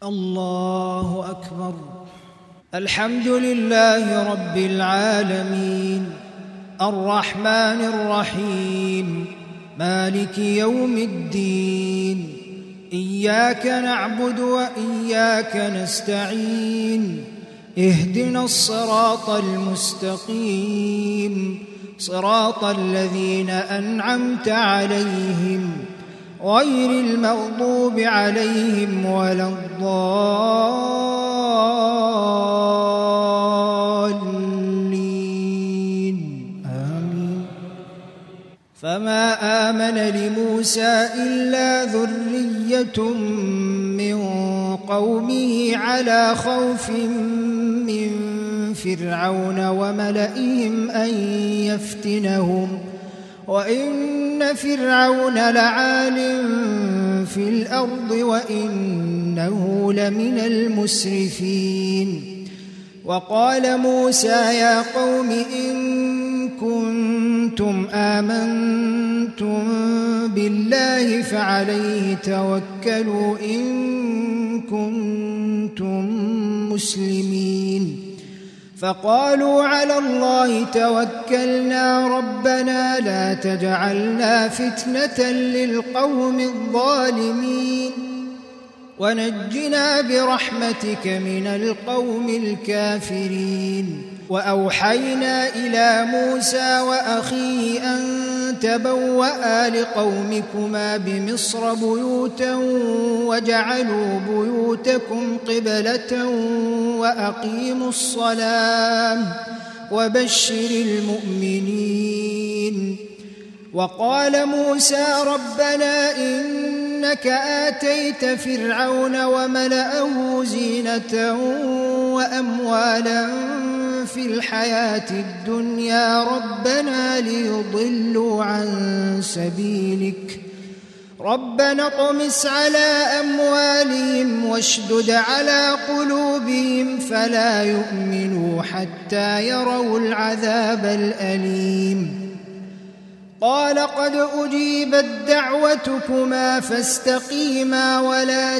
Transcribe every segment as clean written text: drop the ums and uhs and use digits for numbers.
الله أكبر. الحمد لله رب العالمين، الرحمن الرحيم، مالك يوم الدين. إياك نعبد وإياك نستعين، اهدنا الصراط المستقيم، صراط الذين أنعمت عليهم غير المغضوب عليهم ولا الضالين، آمين. فما آمن لموسى إلا ذرية من قومه على خوف من فرعون وملئهم أن يفتنهم، وإن فرعون لعال في الأرض وإنه لمن المسرفين. وقال موسى يا قوم إن كنتم آمنتم بالله فعليه توكلوا إن كنتم مسلمين. فقالوا على الله توكلنا ربنا لا تجعلنا فتنة للقوم الظالمين ونجنا برحمتك من القوم الكافرين. وأوحينا إلى موسى وأخيه أن تبوأ لقومكما بمصر بيوتا وجعلوا بيوتكم قبلة وأقيموا الصلاة وبشر المؤمنين. وقال موسى ربنا إنك آتيت فرعون وملأه زينة وأموالا في الحياة الدنيا ربنا ليضلوا عن سبيلك ربنا اطمس على أموالهم واشدد على قلوبهم فلا يؤمنوا حتى يروا العذاب الأليم. قال قد أجيبت دعوتكما فاستقيما ولا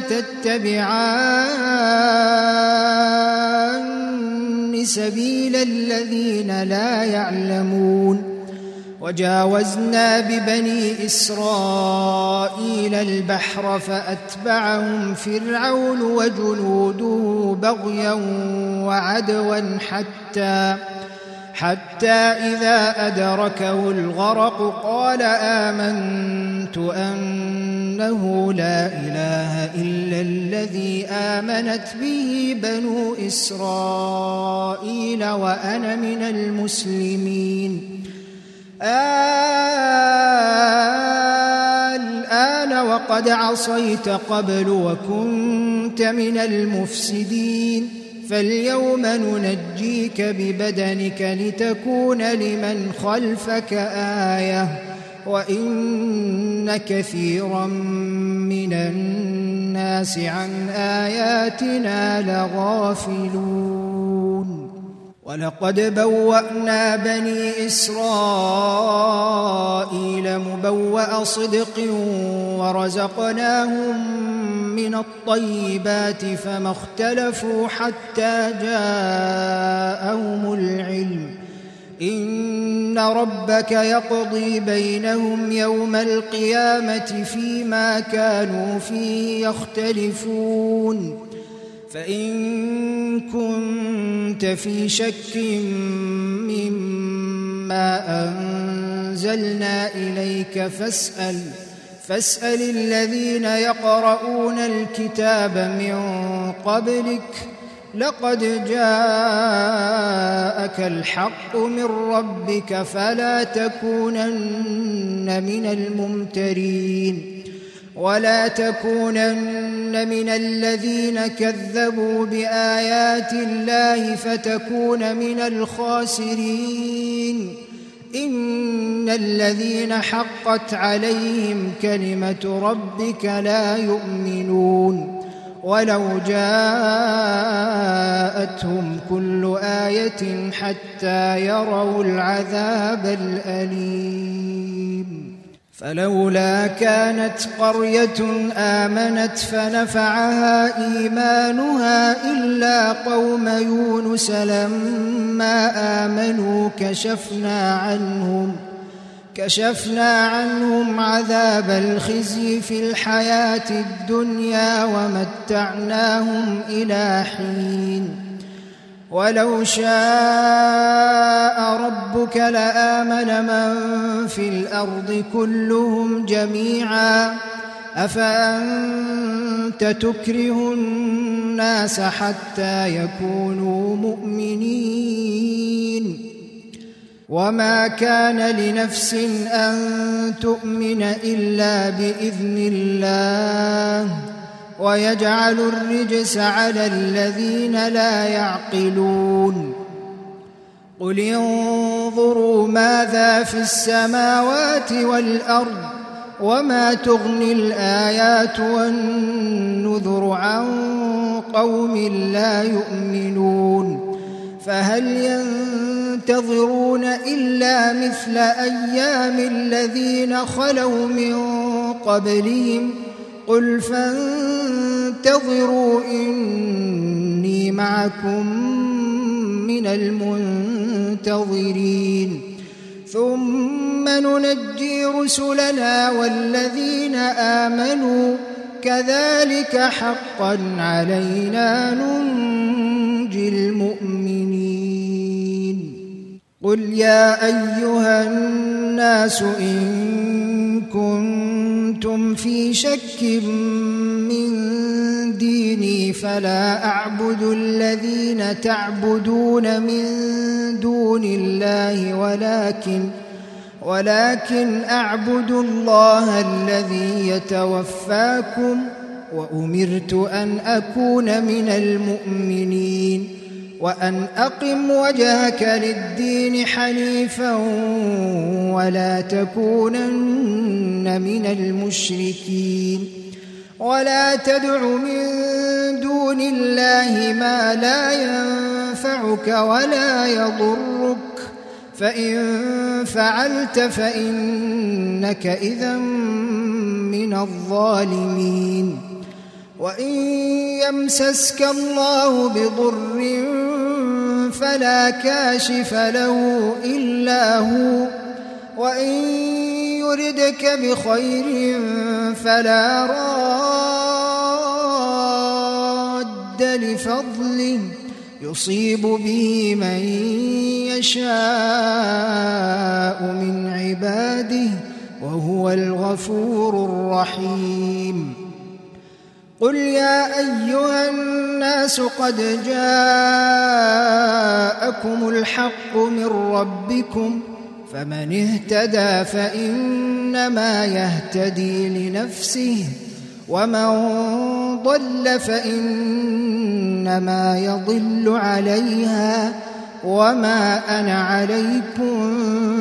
تتبعان سبيل الذين لا يعلمون. وجاوزنا ببني إسرائيل البحر فأتبعهم فرعون وجنوده بغيا وعدوا حتى إذا أدركه الغرق قال آمنت أنه لا إله إلا الذي آمنت به بنو إسرائيل وأنا من المسلمين. الآن وقد عصيت قبل وكنت من المفسدين فاليوم ننجيك ببدنك لتكون لمن خلفك آية وإن كثيرا من الناس عن آياتنا لغافلون. ولقد بوأنا بني إسرائيل مبوأ صدق ورزقناهم من الطيبات فما اختلفوا حتى جاءهم العلم إن ربك يقضي بينهم يوم القيامة فيما كانوا فيه يختلفون. فإن كنت في شك مما أنزلنا إليك فاسأل الذين يقرؤون الكتاب من قبلك لقد جاءك الحق من ربك فلا تكونن من الممترين ولا تكونن من الذين كذبوا بآيات الله فتكون من الخاسرين. إن الذين حقت عليهم كلمة ربك لا يؤمنون ولو جاءتهم كل آية حتى يروا العذاب الأليم. فلولا كانت قرية آمنت فنفعها إيمانها إلا قوم يونس لما آمنوا كشفنا عنهم عذاب الخزي في الحياة الدنيا ومتعناهم إلى حين ولو شاء ربك لآمن من في الأرض كلهم جميعا أفأنت تكره الناس حتى يكونوا مؤمنين وما كان لنفس أن تؤمن إلا بإذن الله ويجعل الرجس على الذين لا يعقلون قل انظروا ماذا في السماوات والأرض وما تغني الآيات والنذر عن قوم لا يؤمنون فهل ينتظرون إلا مثل أيام الذين خلوا من قبلهم قل فانتظروا إني معكم من المنتظرين ثم ننجي رسلنا والذين آمنوا كذلك حقا علينا ننجي المؤمنين قل يا أيها الناس إن كنتم في شك من ديني فلا أعبد الذين تعبدون من دون الله ولكن أعبد الله الذي يتوفاكم وأمرت أن أكون من المؤمنين وأن أقم وجهك للدين حنيفا ولا تكونن من المشركين ولا تدع من دون الله ما لا ينفعك ولا يضرك فإن فعلت فإنك إذا من الظالمين وإن يمسسك الله بضر فلا كاشف له إلا هو وإن يردك بخير فلا راد لفضله يصيب به من يشاء من عباده وهو الغفور الرحيم قل يا أيها الناس قد جاءكم الحق من ربكم فمن اهتدى فإنما يهتدي لنفسه ومن ضل فإنما يضل عليها وما أنا عليكم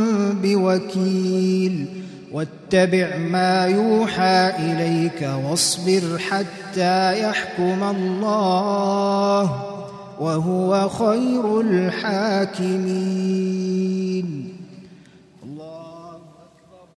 بوكيل واتبع ما يوحى إليك واصبر حتى يحكم الله وهو خير الحاكمين